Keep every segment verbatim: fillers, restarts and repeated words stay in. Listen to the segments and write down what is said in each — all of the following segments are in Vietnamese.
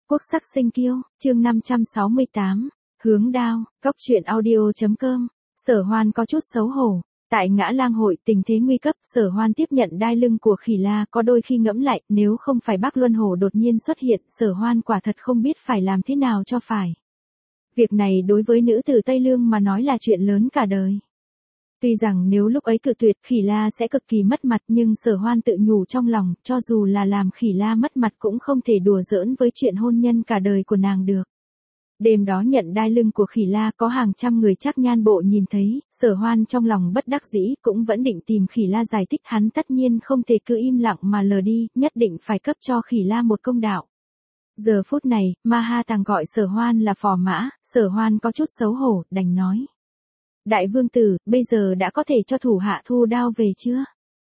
Quốc sắc sinh kiêu, chương năm trăm sáu mươi tám, hướng đao, cóc truyện audio.com, Sở Hoan có chút xấu hổ. Tại Ngã Lang hội tình thế nguy cấp, Sở Hoan tiếp nhận đai lưng của Khỉ La, có đôi khi ngẫm lại, nếu không phải Bắc Luân Hổ đột nhiên xuất hiện, Sở Hoan quả thật không biết phải làm thế nào cho phải. Việc này đối với nữ tử Tây Lương mà nói là chuyện lớn cả đời. Tuy rằng nếu lúc ấy cự tuyệt Khỉ La sẽ cực kỳ mất mặt, nhưng Sở Hoan tự nhủ trong lòng, cho dù là làm Khỉ La mất mặt cũng không thể đùa giỡn với chuyện hôn nhân cả đời của nàng được. Đêm đó nhận đai lưng của Khỉ La có hàng trăm người Trác Nhan Bộ nhìn thấy, Sở Hoan trong lòng bất đắc dĩ cũng vẫn định tìm Khỉ La giải thích, hắn tất nhiên không thể cứ im lặng mà lờ đi, nhất định phải cấp cho Khỉ La một công đạo. Giờ phút này, Ma Ha Tàng gọi Sở Hoan là phò mã, Sở Hoan có chút xấu hổ, đành nói. Đại vương tử, bây giờ đã có thể cho thủ hạ thu đao về chưa?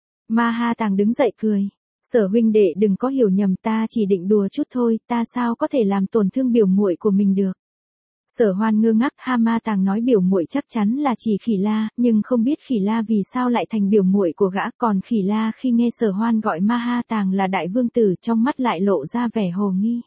Ma Ha Tàng đứng dậy cười. Sở huynh đệ đừng có hiểu nhầm, ta chỉ định đùa chút thôi, ta sao có thể làm tổn thương biểu muội của mình được. Sở Hoan ngơ ngác, Ha Ma Tàng nói biểu muội chắc chắn là chỉ Khỉ La, nhưng không biết Khỉ La vì sao lại thành biểu muội của gã, còn Khỉ La khi nghe Sở Hoan gọi Ma Ha Tàng là đại vương tử trong mắt lại lộ ra vẻ hồ nghi.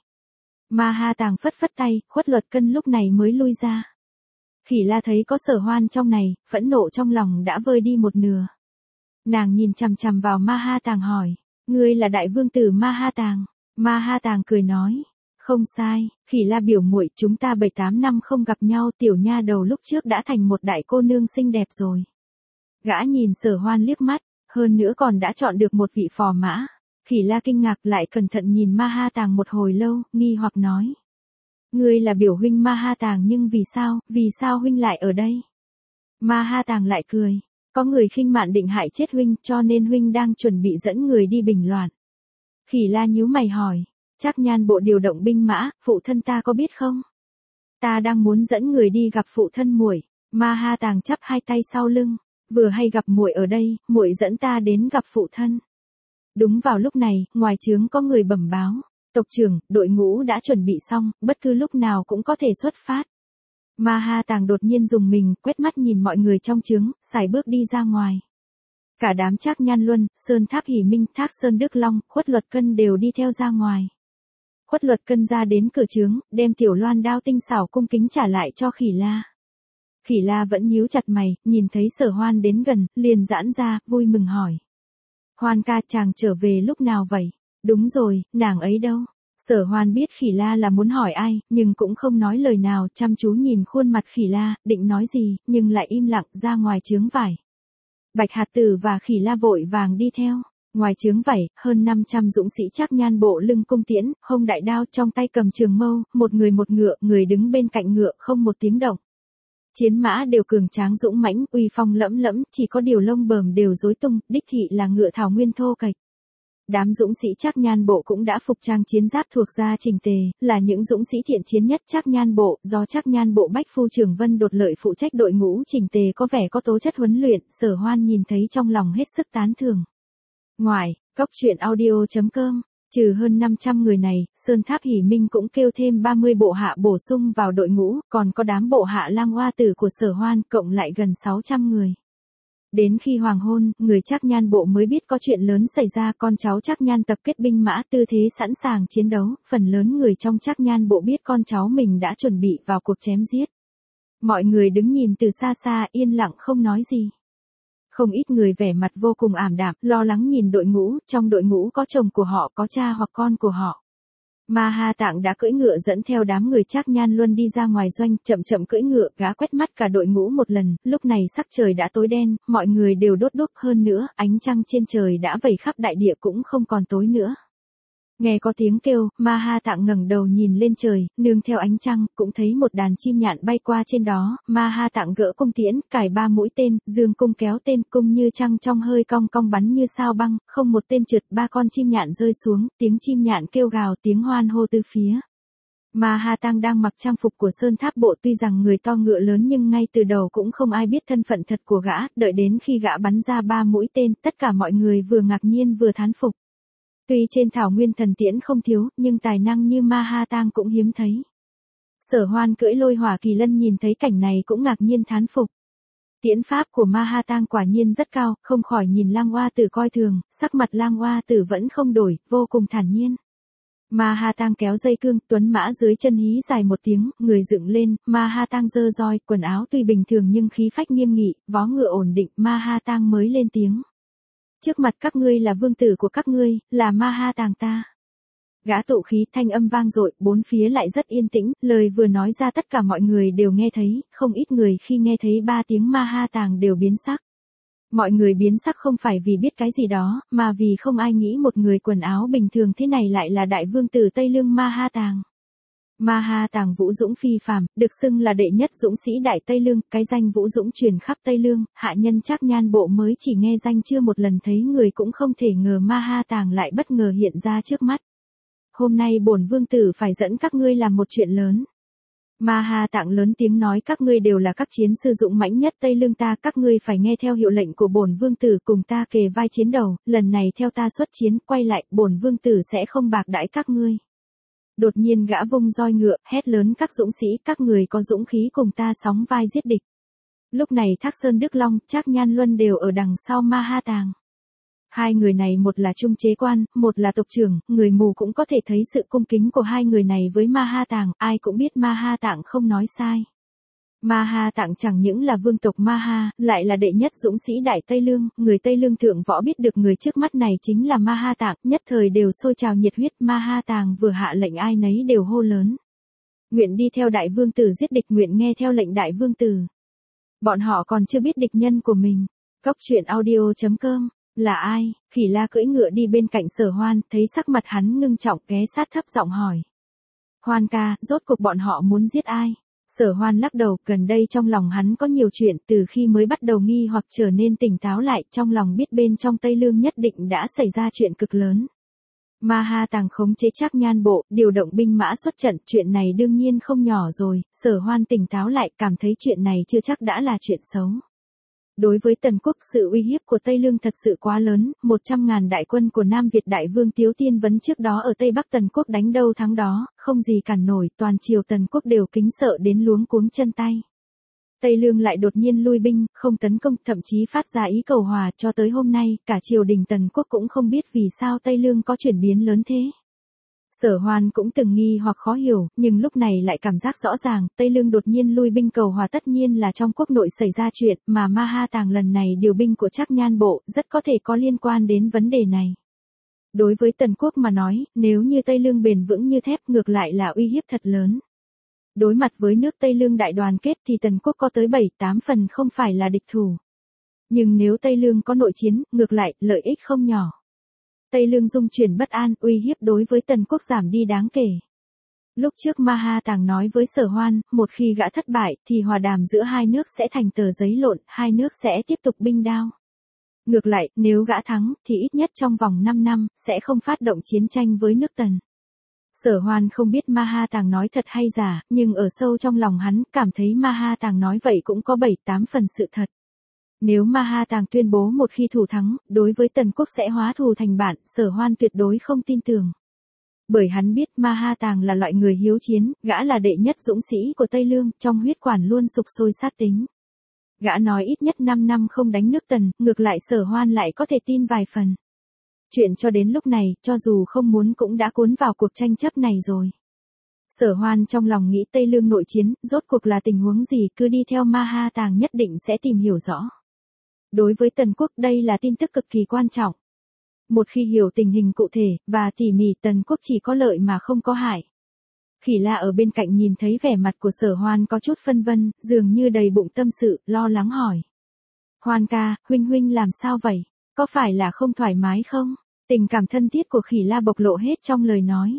Ma Ha Tàng phất phất tay, Khuất Luật Cân lúc này mới lui ra. Khỉ La thấy có Sở Hoan trong này, phẫn nộ trong lòng đã vơi đi một nửa. Nàng nhìn chằm chằm vào Ma Ha Tàng hỏi, ngươi là đại vương tử Ma Ha Tàng? Ma Ha Tàng cười nói, không sai, Khỉ La biểu muội, chúng ta bảy tám năm không gặp nhau, tiểu nha đầu lúc trước đã thành một đại cô nương xinh đẹp rồi. Gã nhìn Sở Hoan liếc mắt, hơn nữa còn đã chọn được một vị phò mã. Khỉ La kinh ngạc lại cẩn thận nhìn Ma Ha Tàng một hồi lâu, nghi hoặc nói. Ngươi là biểu huynh Ma Ha Tàng, nhưng vì sao, vì sao huynh lại ở đây? Ma Ha Tàng lại cười. Có người khinh mạn định hại chết huynh, cho nên huynh đang chuẩn bị dẫn người đi bình loạn. Khỉ La nhíu mày hỏi. Trác Nhan Bộ điều động binh mã, phụ thân ta có biết không? Ta đang muốn dẫn người đi gặp phụ thân muội. Ma Ha Tàng chắp hai tay sau lưng. Vừa hay gặp muội ở đây, muội dẫn ta đến gặp phụ thân. Đúng vào lúc này, ngoài trướng có người bẩm báo. Tộc trưởng, đội ngũ đã chuẩn bị xong, bất cứ lúc nào cũng có thể xuất phát. Ma Ha Tàng đột nhiên dùng mình, quét mắt nhìn mọi người trong trướng, sải bước đi ra ngoài. Cả đám Trác Nhan Luân, Sơn Tháp Hỉ Minh, Thác Sơn Đức Long, Khuất Luật Cân đều đi theo ra ngoài. Khuất Luật Cân ra đến cửa trướng, đem tiểu loan đao tinh xảo cung kính trả lại cho Khỉ La. Khỉ La vẫn nhíu chặt mày, nhìn thấy Sở Hoan đến gần, liền giãn ra, vui mừng hỏi. Hoan ca, chàng trở về lúc nào vậy? Đúng rồi, nàng ấy đâu? Sở Hoan biết Khỉ La là muốn hỏi ai, nhưng cũng không nói lời nào, chăm chú nhìn khuôn mặt Khỉ La, định nói gì, nhưng lại im lặng ra ngoài trướng vải. Bạch Hạt Tử và Khỉ La vội vàng đi theo. Ngoài trướng vảy, hơn năm trăm dũng sĩ Trác Nhan Bộ lưng cung tiễn, hông đại đao, trong tay cầm trường mâu, một người một ngựa, người đứng bên cạnh ngựa không một tiếng động. Chiến mã đều cường tráng dũng mãnh, uy phong lẫm lẫm, chỉ có điều lông bờm đều rối tung, đích thị là ngựa thảo nguyên thô kệch. Đám dũng sĩ Trác Nhan Bộ cũng đã phục trang chiến giáp thuộc ra chỉnh tề, là những dũng sĩ thiện chiến nhất Trác Nhan Bộ, do Trác Nhan Bộ Bách Phu Trưởng Vân Đột Lợi phụ trách đội ngũ chỉnh tề có vẻ có tố chất huấn luyện, Sở Hoan nhìn thấy trong lòng hết sức tán thưởng. Ngoài, cóc truyện audio.com, trừ hơn năm trăm người này, Sơn Tháp Hỉ Minh cũng kêu thêm ba mươi bộ hạ bổ sung vào đội ngũ, còn có đám bộ hạ lang hoa tử của Sở Hoan, cộng lại gần sáu trăm người. Đến khi hoàng hôn, người Trác Nhan Bộ mới biết có chuyện lớn xảy ra, con cháu Trác Nhan tập kết binh mã tư thế sẵn sàng chiến đấu, phần lớn người trong Trác Nhan Bộ biết con cháu mình đã chuẩn bị vào cuộc chém giết. Mọi người đứng nhìn từ xa xa, yên lặng không nói gì. Không ít người vẻ mặt vô cùng ảm đạm, lo lắng nhìn đội ngũ, trong đội ngũ có chồng của họ, có cha hoặc con của họ. Ma Ha Tạng đã cưỡi ngựa dẫn theo đám người Trác Nhan Luân đi ra ngoài doanh, chậm chậm cưỡi ngựa, gã quét mắt cả đội ngũ một lần, lúc này sắc trời đã tối đen, mọi người đều đốt đuốc, hơn nữa, ánh trăng trên trời đã vẩy khắp đại địa cũng không còn tối nữa. Nghe có tiếng kêu, Ma Ha Tạng ngẩng đầu nhìn lên trời, nương theo ánh trăng, cũng thấy một đàn chim nhạn bay qua trên đó, Ma Ha Tạng gỡ cung tiễn, cài ba mũi tên, dương cung kéo tên, cung như trăng trong hơi cong cong bắn như sao băng, không một tên trượt, ba con chim nhạn rơi xuống, tiếng chim nhạn kêu gào, tiếng hoan hô từ phía. Ma Ha Tạng đang mặc trang phục của Sơn Tháp Bộ, tuy rằng người to ngựa lớn nhưng ngay từ đầu cũng không ai biết thân phận thật của gã, đợi đến khi gã bắn ra ba mũi tên, tất cả mọi người vừa ngạc nhiên vừa thán phục. Tuy trên thảo nguyên thần tiễn không thiếu, nhưng tài năng như Ma Ha Tang cũng hiếm thấy. Sở Hoan cưỡi lôi hỏa kỳ lân nhìn thấy cảnh này cũng ngạc nhiên thán phục. Tiễn pháp của Ma Ha Tang quả nhiên rất cao, không khỏi nhìn Lang Hoa Tử coi thường, sắc mặt Lang Hoa Tử vẫn không đổi, vô cùng thản nhiên. Ma Ha Tang kéo dây cương, tuấn mã dưới chân hí dài một tiếng, người dựng lên, Ma Ha Tang giơ roi, quần áo tuy bình thường nhưng khí phách nghiêm nghị, vó ngựa ổn định, Ma Ha Tang mới lên tiếng. Trước mặt các ngươi là vương tử của các ngươi, là Ma Ha Tang ta. Gã tụ khí, thanh âm vang dội, bốn phía lại rất yên tĩnh, lời vừa nói ra tất cả mọi người đều nghe thấy, không ít người khi nghe thấy ba tiếng Ma Ha Tang đều biến sắc. Mọi người biến sắc không phải vì biết cái gì đó, mà vì không ai nghĩ một người quần áo bình thường thế này lại là đại vương tử Tây Lương Ma Ha Tang. Ma Ha Tang vũ dũng phi phàm, được xưng là đệ nhất dũng sĩ đại Tây Lương, cái danh vũ dũng truyền khắp Tây Lương, hạ nhân Trác Nhan Bộ mới chỉ nghe danh chưa một lần thấy người cũng không thể ngờ Ma Ha Tang lại bất ngờ hiện ra trước mắt. Hôm nay bổn vương tử phải dẫn các ngươi làm một chuyện lớn. Ma Ha Tang lớn tiếng nói, các ngươi đều là các chiến sư dũng mãnh nhất Tây Lương ta, các ngươi phải nghe theo hiệu lệnh của bổn vương tử cùng ta kề vai chiến đầu, lần này theo ta xuất chiến, quay lại, bổn vương tử sẽ không bạc đãi các ngươi. Đột nhiên gã vung roi ngựa, hét lớn, các dũng sĩ, các người có dũng khí cùng ta sóng vai giết địch. Lúc này Thác Sơn Đức Long, Trác Nhan Luân đều ở đằng sau Ma Ha Tang. Hai người này một là trung chế quan, một là tộc trưởng, người mù cũng có thể thấy sự cung kính của hai người này với Ma Ha Tang, ai cũng biết Ma Ha Tang không nói sai. Ma Ha Tang chẳng những là vương tộc Ma Ha, lại là đệ nhất dũng sĩ đại Tây Lương, người Tây Lương thượng võ biết được người trước mắt này chính là Ma Ha Tang, nhất thời đều sôi trào nhiệt huyết, Ma Ha Tang vừa hạ lệnh ai nấy đều hô lớn. Nguyện đi theo đại vương tử giết địch, nguyện nghe theo lệnh đại vương tử. Bọn họ còn chưa biết địch nhân của mình. Cốc truyện audio chấm com. Là ai? Khỉ La cưỡi ngựa đi bên cạnh Sở Hoan, thấy sắc mặt hắn ngưng trọng, ghé sát thấp giọng hỏi. Hoan ca, rốt cuộc bọn họ muốn giết ai? Sở Hoan lắc đầu, gần đây trong lòng hắn có nhiều chuyện, từ khi mới bắt đầu nghi hoặc trở nên tỉnh táo lại, trong lòng biết bên trong Tây Lương nhất định đã xảy ra chuyện cực lớn. Ma Ha Tang khống chế Trác Nhan Bộ, điều động binh mã xuất trận, chuyện này đương nhiên không nhỏ rồi, Sở Hoan tỉnh táo lại, cảm thấy chuyện này chưa chắc đã là chuyện xấu. Đối với Tần quốc, sự uy hiếp của Tây Lương thật sự quá lớn, một trăm ngàn đại quân của Nam Việt đại vương Tiếu Tiên Vấn trước đó ở Tây Bắc Tần quốc đánh đâu thắng đó, không gì cản nổi, toàn triều Tần quốc đều kính sợ đến luống cuống chân tay. Tây Lương lại đột nhiên lui binh, không tấn công, thậm chí phát ra ý cầu hòa, cho tới hôm nay, cả triều đình Tần quốc cũng không biết vì sao Tây Lương có chuyển biến lớn thế. Sở Hoan cũng từng nghi hoặc khó hiểu, nhưng lúc này lại cảm giác rõ ràng, Tây Lương đột nhiên lui binh cầu hòa tất nhiên là trong quốc nội xảy ra chuyện, mà Ma Ha Tang lần này điều binh của Trác Nhan Bộ, rất có thể có liên quan đến vấn đề này. Đối với Tần quốc mà nói, nếu như Tây Lương bền vững như thép, ngược lại là uy hiếp thật lớn. Đối mặt với nước Tây Lương đại đoàn kết thì Tần quốc có tới bảy tám phần không phải là địch thủ. Nhưng nếu Tây Lương có nội chiến, ngược lại, lợi ích không nhỏ. Tây Lương dung chuyển bất an, uy hiếp đối với Tần quốc giảm đi đáng kể. Lúc trước Ma Ha Tang nói với Sở Hoan, một khi gã thất bại, thì hòa đàm giữa hai nước sẽ thành tờ giấy lộn, hai nước sẽ tiếp tục binh đao. Ngược lại, nếu gã thắng, thì ít nhất trong vòng năm năm, sẽ không phát động chiến tranh với nước Tần. Sở Hoan không biết Ma Ha Tang nói thật hay giả, nhưng ở sâu trong lòng hắn, cảm thấy Ma Ha Tang nói vậy cũng có bảy tám phần sự thật. Nếu Ma Ha Tang tuyên bố một khi thủ thắng, đối với Tần quốc sẽ hóa thù thành bạn, Sở Hoan tuyệt đối không tin tưởng. Bởi hắn biết Ma Ha Tang là loại người hiếu chiến, gã là đệ nhất dũng sĩ của Tây Lương, trong huyết quản luôn sục sôi sát tính. Gã nói ít nhất năm năm không đánh nước Tần, ngược lại Sở Hoan lại có thể tin vài phần. Chuyện cho đến lúc này, cho dù không muốn cũng đã cuốn vào cuộc tranh chấp này rồi. Sở Hoan trong lòng nghĩ Tây Lương nội chiến, rốt cuộc là tình huống gì, cứ đi theo Ma Ha Tang nhất định sẽ tìm hiểu rõ. Đối với Tần quốc đây là tin tức cực kỳ quan trọng. Một khi hiểu tình hình cụ thể, và tỉ mỉ, Tần quốc chỉ có lợi mà không có hại. Khỉ La ở bên cạnh nhìn thấy vẻ mặt của Sở Hoan có chút phân vân, dường như đầy bụng tâm sự, lo lắng hỏi. Hoan ca, huynh huynh làm sao vậy? Có phải là không thoải mái không? Tình cảm thân thiết của Khỉ La bộc lộ hết trong lời nói.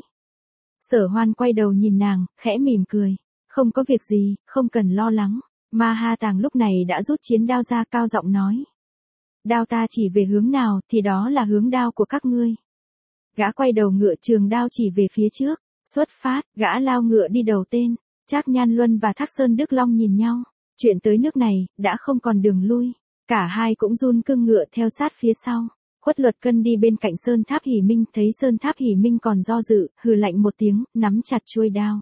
Sở Hoan quay đầu nhìn nàng, khẽ mỉm cười. Không có việc gì, không cần lo lắng. Ma Ha Tang lúc này đã rút chiến đao ra, cao giọng nói. Đao ta chỉ về hướng nào, thì đó là hướng đao của các ngươi. Gã quay đầu ngựa, trường đao chỉ về phía trước. Xuất phát, gã lao ngựa đi đầu tên. Trác Nhan Luân và Thác Sơn Đức Long nhìn nhau. Chuyện tới nước này, đã không còn đường lui. Cả hai cũng run cương ngựa theo sát phía sau. Khuất Luật Cân đi bên cạnh Sơn Tháp Hỉ Minh, thấy Sơn Tháp Hỉ Minh còn do dự, hừ lạnh một tiếng, nắm chặt chuôi đao.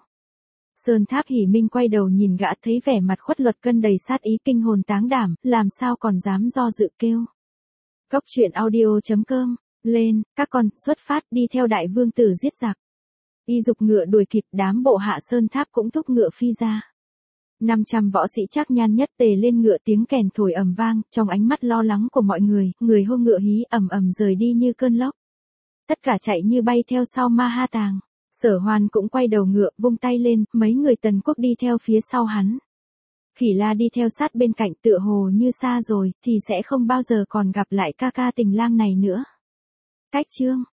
Sơn Tháp Hỉ Minh quay đầu nhìn gã, thấy vẻ mặt Khuất Luật Cân đầy sát ý, kinh hồn táng đảm, làm sao còn dám do dự, kêu. Cốc truyện audio chấm com, lên, các con, xuất phát, đi theo đại vương tử giết giặc. Y dục ngựa đuổi kịp, đám bộ hạ sơn tháp cũng thúc ngựa phi ra. năm trăm võ sĩ Trác Nhan nhất tề lên ngựa, tiếng kèn thổi ầm vang, trong ánh mắt lo lắng của mọi người, người hô ngựa hí ầm ầm rời đi như cơn lốc. Tất cả chạy như bay theo sau Ma Ha Tàng. Sở Hoan cũng quay đầu ngựa, vung tay lên, mấy người Tần Quốc đi theo phía sau hắn. Khỉ La đi theo sát bên cạnh, tựa hồ như xa rồi, thì sẽ không bao giờ còn gặp lại ca ca Tình Lang này nữa. Cách chương